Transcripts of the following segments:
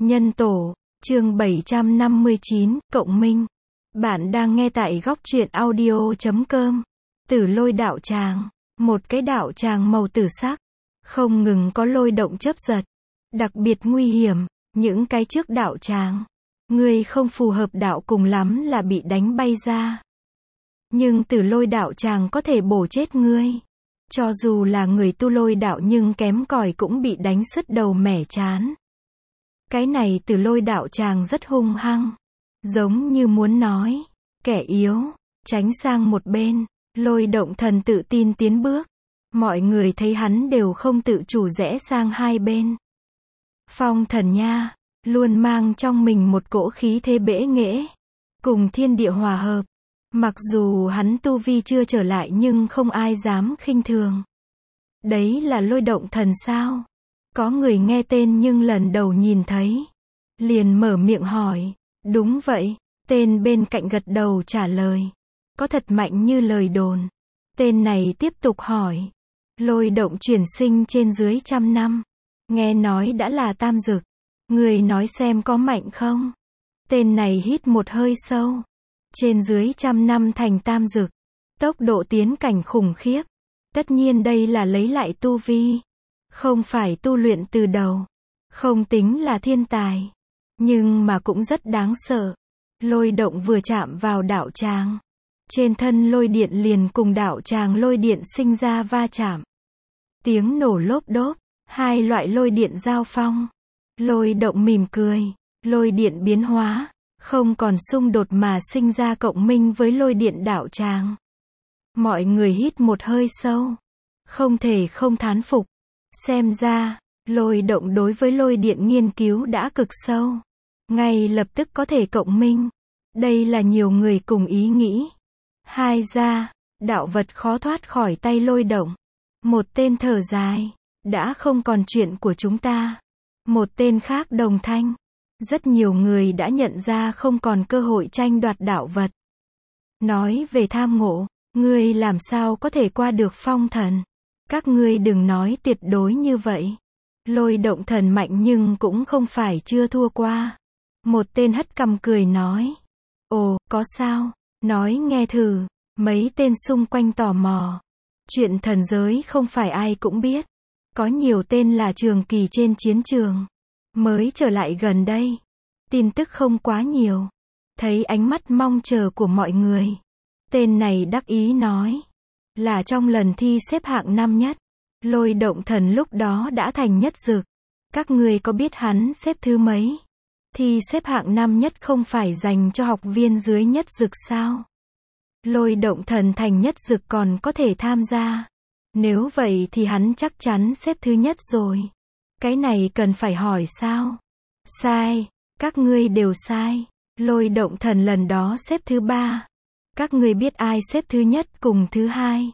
Nhân tổ, chương 759, Cộng Minh. Bạn đang nghe tại góc truyện audio.com. Tử lôi đạo tràng. Một cái đạo tràng màu tử sắc. Không ngừng có lôi động chớp giật. Đặc biệt nguy hiểm. Những cái trước đạo tràng. Người không phù hợp đạo cùng lắm là bị đánh bay ra. Nhưng tử lôi đạo tràng có thể bổ chết ngươi. Cho dù là người tu lôi đạo nhưng kém cỏi cũng bị đánh sứt đầu mẻ trán. Cái này tử lôi đạo tràng rất hung hăng. Giống như muốn nói, kẻ yếu, tránh sang một bên. Lôi động thần tự tin tiến bước. Mọi người thấy hắn đều không tự chủ rẽ sang hai bên. Phong thần nha, luôn mang trong mình một cỗ khí thế bẽ nghễ. Cùng thiên địa hòa hợp. Mặc dù hắn tu vi chưa trở lại nhưng không ai dám khinh thường. Đấy là lôi động thần sao? Có người nghe tên nhưng lần đầu nhìn thấy. Liền mở miệng hỏi. Đúng vậy. Tên bên cạnh gật đầu trả lời. Có thật mạnh như lời đồn. Tên này tiếp tục hỏi. Lôi động chuyển sinh trên dưới 100 năm. Nghe nói đã là tam dực. Người nói xem có mạnh không? Tên này hít một hơi sâu. Trên dưới 100 năm thành tam dực. Tốc độ tiến cảnh khủng khiếp. Tất nhiên đây là lấy lại tu vi. Không phải tu luyện từ đầu. Không tính là thiên tài. Nhưng mà cũng rất đáng sợ. Lôi động vừa chạm vào đạo tràng. Trên thân lôi điện liền cùng đạo tràng lôi điện sinh ra va chạm. Tiếng nổ lốp đốp. Hai loại lôi điện giao phong. Lôi động mỉm cười. Lôi điện biến hóa. Không còn xung đột mà sinh ra cộng minh với lôi điện đạo tràng. Mọi người hít một hơi sâu. Không thể không thán phục. Xem ra, lôi động đối với lôi điện nghiên cứu đã cực sâu. Ngay lập tức có thể cộng minh. Đây là nhiều người cùng ý nghĩ. Hai ra, đạo vật khó thoát khỏi tay lôi động. Một tên thở dài. Đã không còn chuyện của chúng ta. Một tên khác đồng thanh. Rất nhiều người đã nhận ra không còn cơ hội tranh đoạt đạo vật. Nói về tham ngộ, ngươi làm sao có thể qua được phong thần? Các ngươi đừng nói tuyệt đối như vậy. Lôi động thần mạnh nhưng cũng không phải chưa thua qua. Một tên hất cằm cười nói. Ồ, có sao? Nói nghe thử. Mấy tên xung quanh tò mò. Chuyện thần giới không phải ai cũng biết. Có nhiều tên là trường kỳ trên chiến trường. Mới trở lại gần đây. Tin tức không quá nhiều. Thấy ánh mắt mong chờ của mọi người. Tên này đắc ý nói. Là trong lần thi xếp hạng năm nhất. Lôi động thần lúc đó đã thành nhất dực. Các ngươi có biết hắn xếp thứ mấy? Thi xếp hạng năm nhất không phải dành cho học viên dưới nhất dực sao? Lôi động thần thành nhất dực còn có thể tham gia. Nếu vậy thì hắn chắc chắn xếp thứ nhất rồi. Cái này cần phải hỏi sao? Sai. Các ngươi đều sai. Lôi động thần lần đó xếp thứ 3. Các ngươi biết ai xếp thứ nhất cùng thứ hai?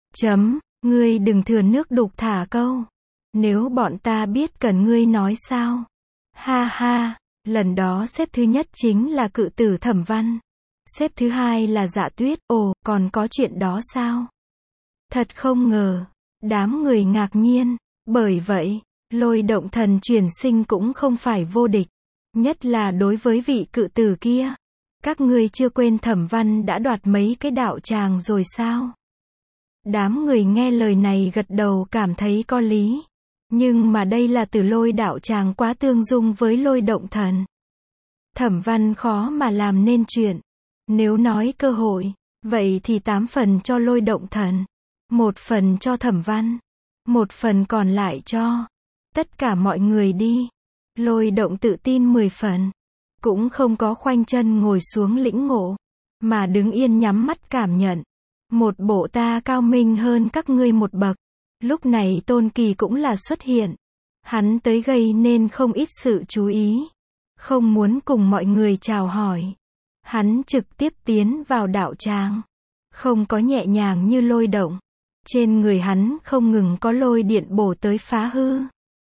Ngươi đừng thừa nước đục thả câu. Nếu bọn ta biết cần ngươi nói sao? Ha ha, lần đó xếp thứ nhất chính là cự tử Thẩm Văn. Xếp thứ hai là Dạ Tuyết. Ồ, còn có chuyện đó sao? Thật không ngờ. Đám người ngạc nhiên. Bởi vậy, lôi động thần chuyển sinh cũng không phải vô địch. Nhất là đối với vị cự tử kia. Các ngươi chưa quên Thẩm Văn đã đoạt mấy cái đạo tràng rồi sao? Đám người nghe lời này gật đầu cảm thấy có lý. Nhưng mà đây là tử lôi đạo tràng quá tương dung với lôi động thần. Thẩm Văn khó mà làm nên chuyện. Nếu nói cơ hội, vậy thì 8 phần cho lôi động thần. 1 phần cho Thẩm Văn. 1 phần còn lại cho tất cả mọi người đi. Lôi động tự tin 10 phần. Cũng không có khoanh chân ngồi xuống lĩnh ngộ. Mà đứng yên nhắm mắt cảm nhận. Một bộ ta cao minh hơn các ngươi một bậc. Lúc này Tôn Kỳ cũng là xuất hiện. Hắn tới gây nên không ít sự chú ý. Không muốn cùng mọi người chào hỏi. Hắn trực tiếp tiến vào đạo tràng. Không có nhẹ nhàng như lôi động. Trên người hắn không ngừng có lôi điện bổ tới phá hư.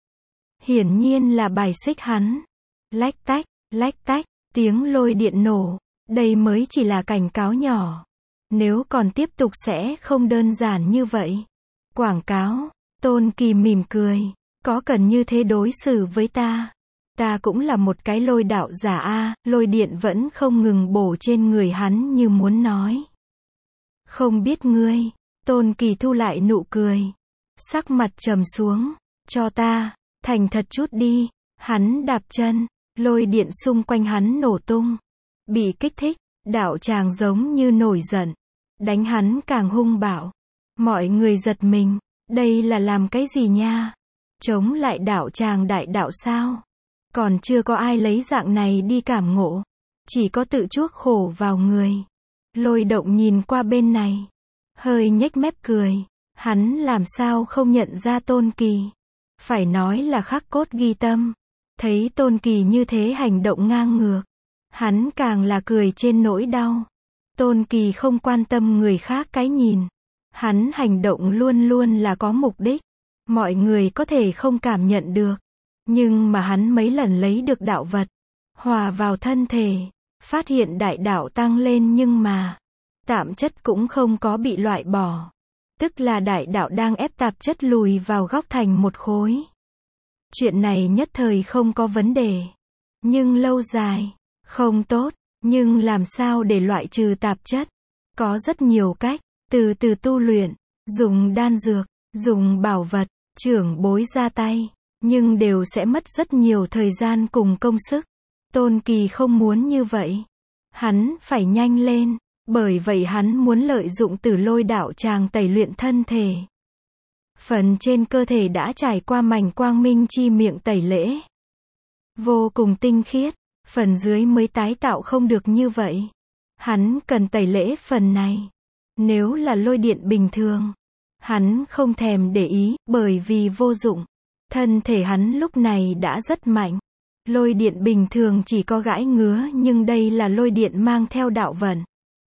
Hiển nhiên là bài xích hắn. Lách tách, tiếng lôi điện nổ. Đây mới chỉ là cảnh cáo nhỏ. Nếu còn tiếp tục sẽ không đơn giản như vậy. Quảng cáo. Tôn Kỳ mỉm cười. Có cần như thế đối xử với ta? Ta cũng là một cái lôi đạo giả a, lôi điện vẫn không ngừng bổ trên người hắn như muốn nói. Không biết ngươi. Tôn Kỳ thu lại nụ cười. Sắc mặt trầm xuống. Cho ta, thành thật chút đi. Hắn đạp chân, lôi điện xung quanh hắn nổ tung. Bị kích thích, đạo tràng giống như nổi giận. Đánh hắn càng hung bạo. Mọi người giật mình. Đây là làm cái gì nha? Chống lại đạo tràng đại đạo sao? Còn chưa có ai lấy dạng này đi cảm ngộ. Chỉ có tự chuốc khổ vào người. Lôi động nhìn qua bên này. Hơi nhếch mép cười. Hắn làm sao không nhận ra Tôn Kỳ. Phải nói là khắc cốt ghi tâm. Thấy Tôn Kỳ như thế hành động ngang ngược. Hắn càng là cười trên nỗi đau. Tôn Kỳ không quan tâm người khác cái nhìn. Hắn hành động luôn luôn là có mục đích. Mọi người có thể không cảm nhận được. Nhưng mà hắn mấy lần lấy được đạo vật. Hòa vào thân thể. Phát hiện đại đạo tăng lên nhưng mà. Tạp chất cũng không có bị loại bỏ. Tức là đại đạo đang ép tạp chất lùi vào góc thành một khối. Chuyện này nhất thời không có vấn đề. Nhưng lâu dài. Không tốt. Nhưng làm sao để loại trừ tạp chất? Có rất nhiều cách. Từ từ tu luyện. Dùng đan dược. Dùng bảo vật. Trưởng bối ra tay. Nhưng đều sẽ mất rất nhiều thời gian cùng công sức. Tôn Kỳ không muốn như vậy. Hắn phải nhanh lên. Bởi vậy hắn muốn lợi dụng Tử Lôi đạo tràng tẩy luyện thân thể. Phần trên cơ thể đã trải qua mảnh quang minh chi miệng tẩy lễ. Vô cùng tinh khiết. Phần dưới mới tái tạo không được như vậy. Hắn cần tẩy lễ phần này. Nếu là lôi điện bình thường. Hắn không thèm để ý, bởi vì vô dụng. Thân thể hắn lúc này đã rất mạnh. Lôi điện bình thường chỉ có gãi ngứa nhưng đây là lôi điện mang theo đạo vận.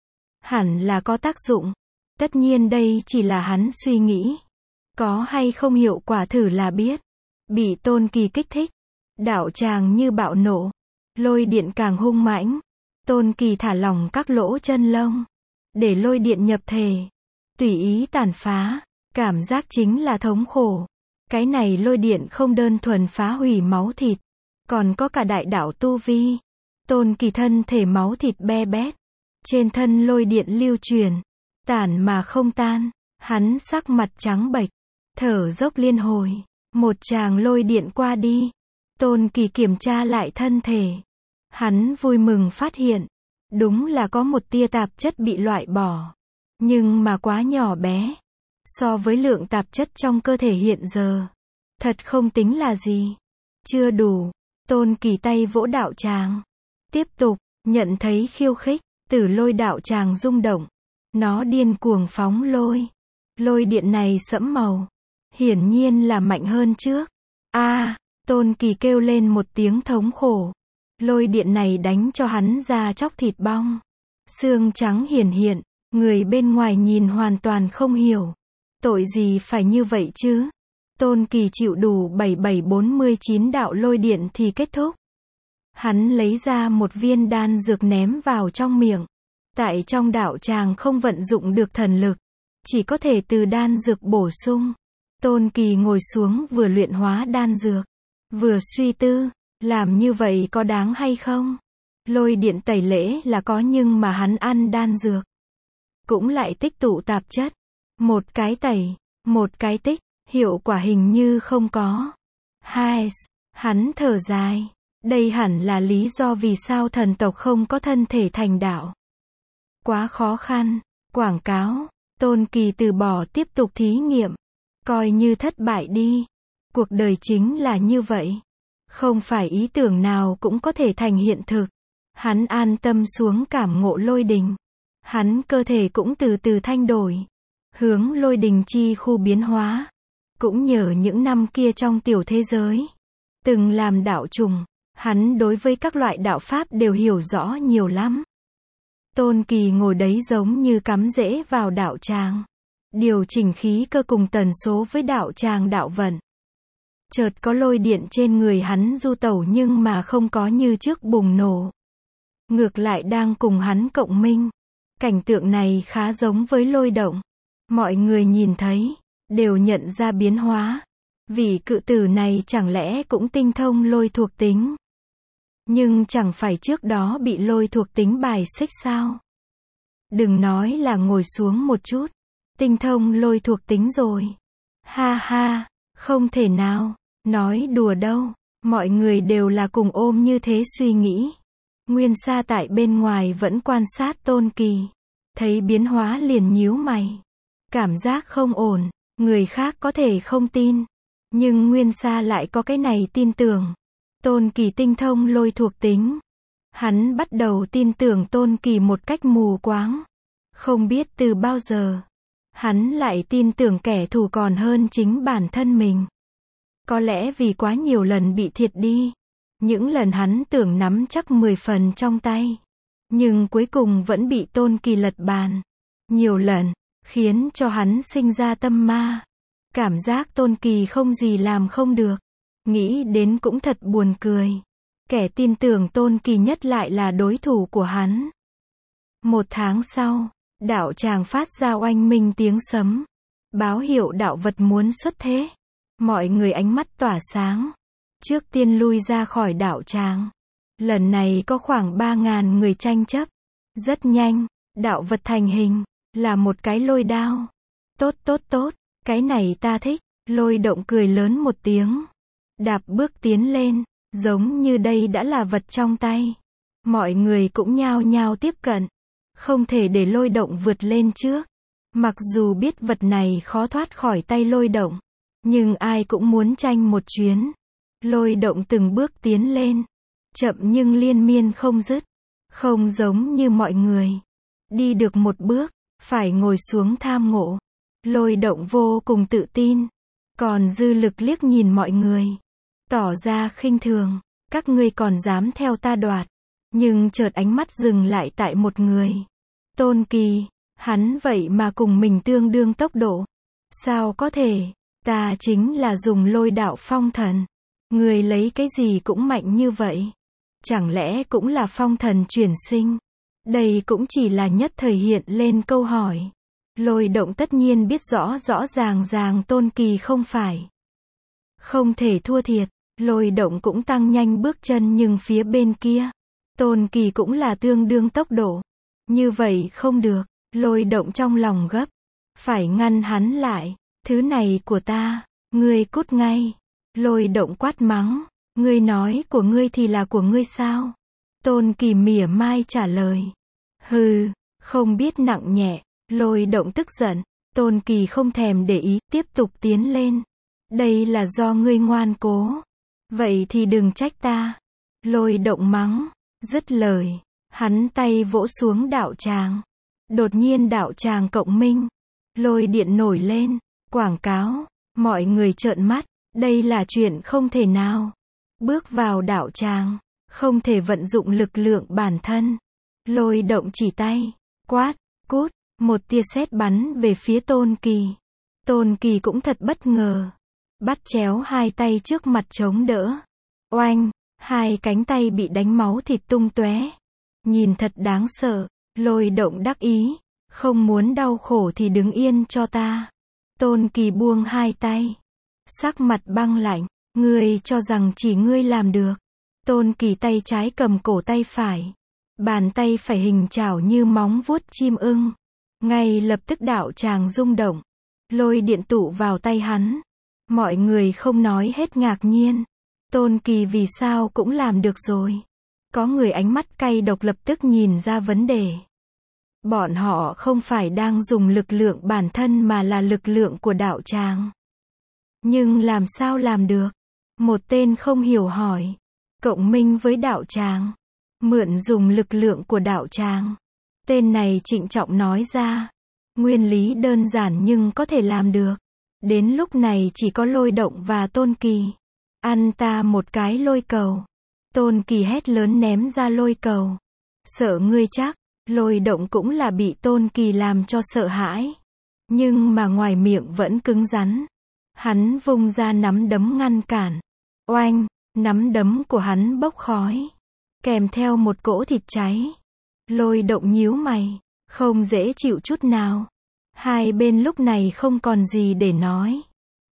Hẳn là có tác dụng. Tất nhiên đây chỉ là hắn suy nghĩ. Có hay không hiệu quả thử là biết. Bị Tôn Kỳ kích thích. Đạo tràng như bạo nổ. Lôi điện càng hung mãnh. Tôn Kỳ thả lỏng các lỗ chân lông. Để lôi điện nhập thể. Tùy ý tàn phá. Cảm giác chính là thống khổ. Cái này lôi điện không đơn thuần phá hủy máu thịt. Còn có cả đại đạo tu vi. Tôn Kỳ thân thể máu thịt be bét. Trên thân lôi điện lưu truyền. Tản mà không tan. Hắn sắc mặt trắng bệch. Thở dốc liên hồi. Một tràng lôi điện qua đi. Tôn Kỳ kiểm tra lại thân thể. Hắn vui mừng phát hiện. Đúng là có một tia tạp chất bị loại bỏ. Nhưng mà quá nhỏ bé. So với lượng tạp chất trong cơ thể hiện giờ. Thật không tính là gì. Chưa đủ. Tôn Kỳ tay vỗ đạo tràng. Tiếp tục. Nhận thấy khiêu khích. Tử Lôi đạo tràng rung động. Nó điên cuồng phóng lôi. Lôi điện này sẫm màu. Hiển nhiên là mạnh hơn trước. Tôn Kỳ kêu lên một tiếng thống khổ. Lôi điện này đánh cho hắn da chóc thịt bong. Xương trắng hiển hiện. Người bên ngoài nhìn hoàn toàn không hiểu. Tội gì phải như vậy chứ? Tôn Kỳ chịu đủ 7749 đạo lôi điện thì kết thúc. Hắn lấy ra một viên đan dược ném vào trong miệng. Tại trong đạo tràng không vận dụng được thần lực. Chỉ có thể từ đan dược bổ sung. Tôn Kỳ ngồi xuống vừa luyện hóa đan dược. Vừa suy tư. Làm như vậy có đáng hay không? Lôi điện tẩy lễ là có nhưng mà hắn ăn đan dược. Cũng lại tích tụ tạp chất. Một cái tẩy. Một cái tích. Hiệu quả hình như không có. Hắn thở dài. Đây hẳn là lý do vì sao thần tộc không có thân thể thành đạo. Quá khó khăn. Quảng cáo. Tôn Kỳ từ bỏ tiếp tục thí nghiệm. Coi như thất bại đi. Cuộc đời chính là như vậy. Không phải ý tưởng nào cũng có thể thành hiện thực. Hắn an tâm xuống cảm ngộ lôi đình. Hắn cơ thể cũng từ từ thay đổi. Hướng lôi đình chi khu biến hóa. Cũng nhờ những năm kia trong tiểu thế giới. Từng làm đạo trùng. Hắn đối với các loại đạo pháp đều hiểu rõ nhiều lắm. Tôn Kỳ ngồi đấy giống như cắm rễ vào đạo tràng. Điều chỉnh khí cơ cùng tần số với đạo tràng đạo vận. Chợt có lôi điện trên người hắn du tẩu nhưng mà không có như trước bùng nổ. Ngược lại đang cùng hắn cộng minh. Cảnh tượng này khá giống với lôi động. Mọi người nhìn thấy, đều nhận ra biến hóa. Vị cự tử này chẳng lẽ cũng tinh thông lôi thuộc tính? Nhưng chẳng phải trước đó bị lôi thuộc tính bài xích sao? Đừng nói là ngồi xuống một chút, tinh thông lôi thuộc tính rồi. Ha ha, không thể nào, nói đùa đâu, mọi người đều là cùng ôm như thế suy nghĩ. Nguyên Sa tại bên ngoài vẫn quan sát Tôn Kỳ, thấy biến hóa liền nhíu mày. Cảm giác không ổn, người khác có thể không tin, nhưng Nguyên Sa lại có cái này tin tưởng. Tôn Kỳ tinh thông lôi thuộc tính. Hắn bắt đầu tin tưởng Tôn Kỳ một cách mù quáng. Không biết từ bao giờ, hắn lại tin tưởng kẻ thù còn hơn chính bản thân mình. Có lẽ vì quá nhiều lần bị thiệt đi. Những lần hắn tưởng nắm chắc 10 phần trong tay, nhưng cuối cùng vẫn bị Tôn Kỳ lật bàn. Nhiều lần, khiến cho hắn sinh ra tâm ma. Cảm giác Tôn Kỳ không gì làm không được. Nghĩ đến cũng thật buồn cười. Kẻ tin tưởng Tôn Kỳ nhất lại là đối thủ của hắn. 1 tháng sau, đạo tràng phát ra oanh minh tiếng sấm. Báo hiệu đạo vật muốn xuất thế. Mọi người ánh mắt tỏa sáng. Trước tiên lui ra khỏi đạo tràng. Lần này có khoảng 3.000 người tranh chấp. Rất nhanh, đạo vật thành hình, là một cái lôi đao. Tốt tốt tốt, cái này ta thích. Lôi động cười lớn một tiếng. Đạp bước tiến lên, giống như đây đã là vật trong tay. Mọi người cũng nhao nhao tiếp cận. Không thể để lôi động vượt lên trước. Mặc dù biết vật này khó thoát khỏi tay lôi động, nhưng ai cũng muốn tranh một chuyến. Lôi động từng bước tiến lên, chậm nhưng liên miên không dứt. Không giống như mọi người. Đi được một bước, phải ngồi xuống tham ngộ. Lôi động vô cùng tự tin. Còn dư lực liếc nhìn mọi người. Tỏ ra khinh thường. Các ngươi còn dám theo ta đoạt. Nhưng chợt ánh mắt dừng lại tại một người. Tôn Kỳ, hắn vậy mà cùng mình tương đương tốc độ. Sao có thể? Ta chính là dùng lôi đạo phong thần. Người lấy cái gì cũng mạnh như vậy? Chẳng lẽ cũng là phong thần chuyển sinh? Đây cũng chỉ là nhất thời hiện lên câu hỏi. Lôi động tất nhiên biết rõ rõ ràng Tôn Kỳ không phải. Không thể thua thiệt. Lôi động cũng tăng nhanh bước chân nhưng phía bên kia, Tôn Kỳ cũng là tương đương tốc độ. Như vậy không được. Lôi động trong lòng gấp. Phải ngăn hắn lại. Thứ này của ta. Ngươi cút ngay. Lôi động quát mắng. Ngươi nói của ngươi thì là của ngươi sao? Tôn Kỳ mỉa mai trả lời. Hừ, không biết nặng nhẹ. Lôi động tức giận. Tôn Kỳ không thèm để ý, tiếp tục tiến lên. Đây là do ngươi ngoan cố. Vậy thì đừng trách ta. Lôi động mắng. Dứt lời, hắn tay vỗ xuống đạo tràng. Đột nhiên đạo tràng cộng minh. Lôi điện nổi lên. Quảng cáo. Mọi người trợn mắt. Đây là chuyện không thể nào. Bước vào đạo tràng, không thể vận dụng lực lượng bản thân. Lôi động chỉ tay. Quát, cút. Một tia sét bắn về phía Tôn Kỳ. Tôn Kỳ cũng thật bất ngờ. Bắt chéo hai tay trước mặt chống đỡ. Oanh, hai cánh tay bị đánh máu thịt tung tóe. Nhìn thật đáng sợ. Lôi động đắc ý. Không muốn đau khổ thì đứng yên cho ta. Tôn Kỳ buông hai tay. Sắc mặt băng lạnh. Ngươi cho rằng chỉ ngươi làm được. Tôn Kỳ tay trái cầm cổ tay phải. Bàn tay phải hình chảo như móng vuốt chim ưng. Ngay lập tức đạo tràng rung động. Lôi điện tụ vào tay hắn. Mọi người không nói hết ngạc nhiên. Tôn Kỳ vì sao cũng làm được rồi. Có người ánh mắt cay độc lập tức nhìn ra vấn đề. Bọn họ không phải đang dùng lực lượng bản thân mà là lực lượng của đạo tràng. Nhưng làm sao làm được? Một tên không hiểu hỏi. Cộng minh với đạo tràng. Mượn dùng lực lượng của đạo tràng. Tên này trịnh trọng nói ra. Nguyên lý đơn giản nhưng có thể làm được. Đến lúc này chỉ có lôi động và Tôn Kỳ. Ăn ta một cái lôi cầu. Tôn Kỳ hét lớn ném ra lôi cầu. Sợ ngươi chắc. Lôi động cũng là bị Tôn Kỳ làm cho sợ hãi. Nhưng mà ngoài miệng vẫn cứng rắn. Hắn vung ra nắm đấm ngăn cản. Oanh, nắm đấm của hắn bốc khói. Kèm theo một cỗ thịt cháy. Lôi động nhíu mày. Không dễ chịu chút nào. Hai bên lúc này không còn gì để nói.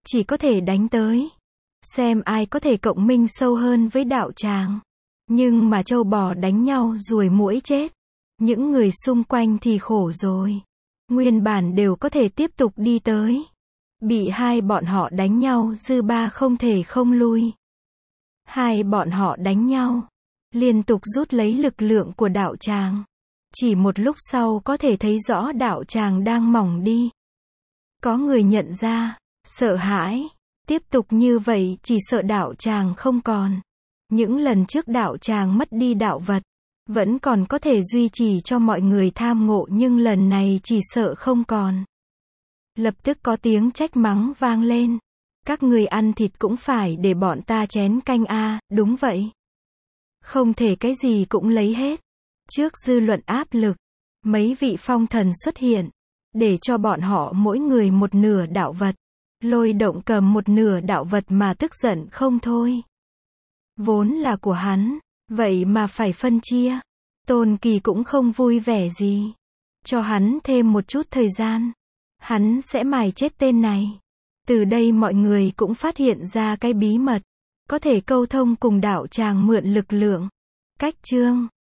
chỉ có thể đánh tới. Xem ai có thể cộng minh sâu hơn với đạo tràng. Nhưng mà trâu bò đánh nhau ruồi muỗi chết. Những người xung quanh thì khổ rồi. Nguyên bản đều có thể tiếp tục đi tới. Bị hai bọn họ đánh nhau dư ba không thể không lui. Hai bọn họ đánh nhau. Liên tục rút lấy lực lượng của đạo tràng. Chỉ một lúc sau có thể thấy rõ đạo tràng đang mỏng đi. Có người nhận ra, sợ hãi. Tiếp tục như vậy chỉ sợ đạo tràng không còn. Những lần trước đạo tràng mất đi đạo vật. Vẫn còn có thể duy trì cho mọi người tham ngộ nhưng lần này chỉ sợ không còn. Lập tức có tiếng trách mắng vang lên. Các người ăn thịt cũng phải để bọn ta chén canh a, đúng vậy. Không thể cái gì cũng lấy hết. Trước dư luận áp lực, mấy vị phong thần xuất hiện, để cho bọn họ mỗi người một nửa đạo vật. Lôi Động cầm một nửa đạo vật mà tức giận không thôi. Vốn là của hắn, vậy mà phải phân chia. Tôn Kỳ cũng không vui vẻ gì. Cho hắn thêm một chút thời gian. Hắn sẽ mài chết tên này. Từ đây mọi người cũng phát hiện ra cái bí mật. Có thể câu thông cùng đạo tràng mượn lực lượng. Cách chương